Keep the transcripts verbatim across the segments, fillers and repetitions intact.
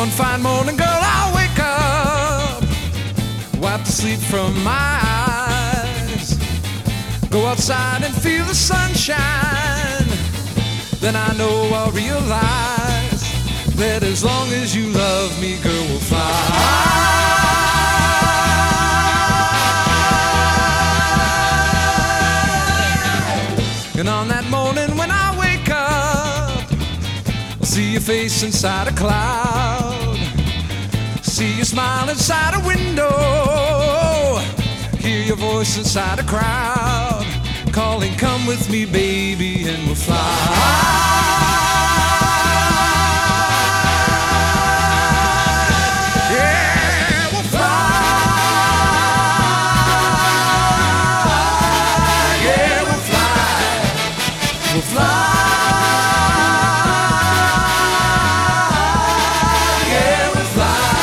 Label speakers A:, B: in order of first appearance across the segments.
A: One fine morning, girl, I'll wake up, wipe the sleep from my eyes, go outside and feel the sunshine. Then I know I'll realize that as long as you love me, girl, we'll fly. And on that morning when I wake up, I'll see your face inside a cloud, see you smile inside a window, hear your voice inside a crowd, calling, come with me, baby, and we'll fly. We'll fly, yeah, we'll fly.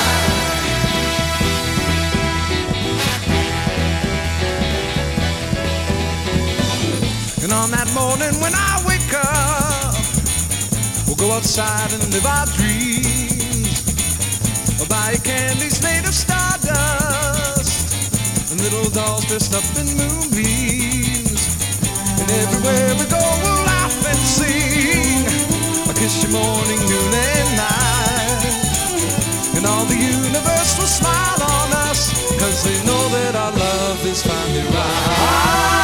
A: And on that morning when I wake up, we'll go outside and live our dreams. I'll buy you candies made of stardust and little dolls dressed up in moonbeams. And everywhere we go, we'll laugh and sing. I'll kiss you morning, noon, and night. And all the universe will smile on us, 'cause they know that our love is finally right.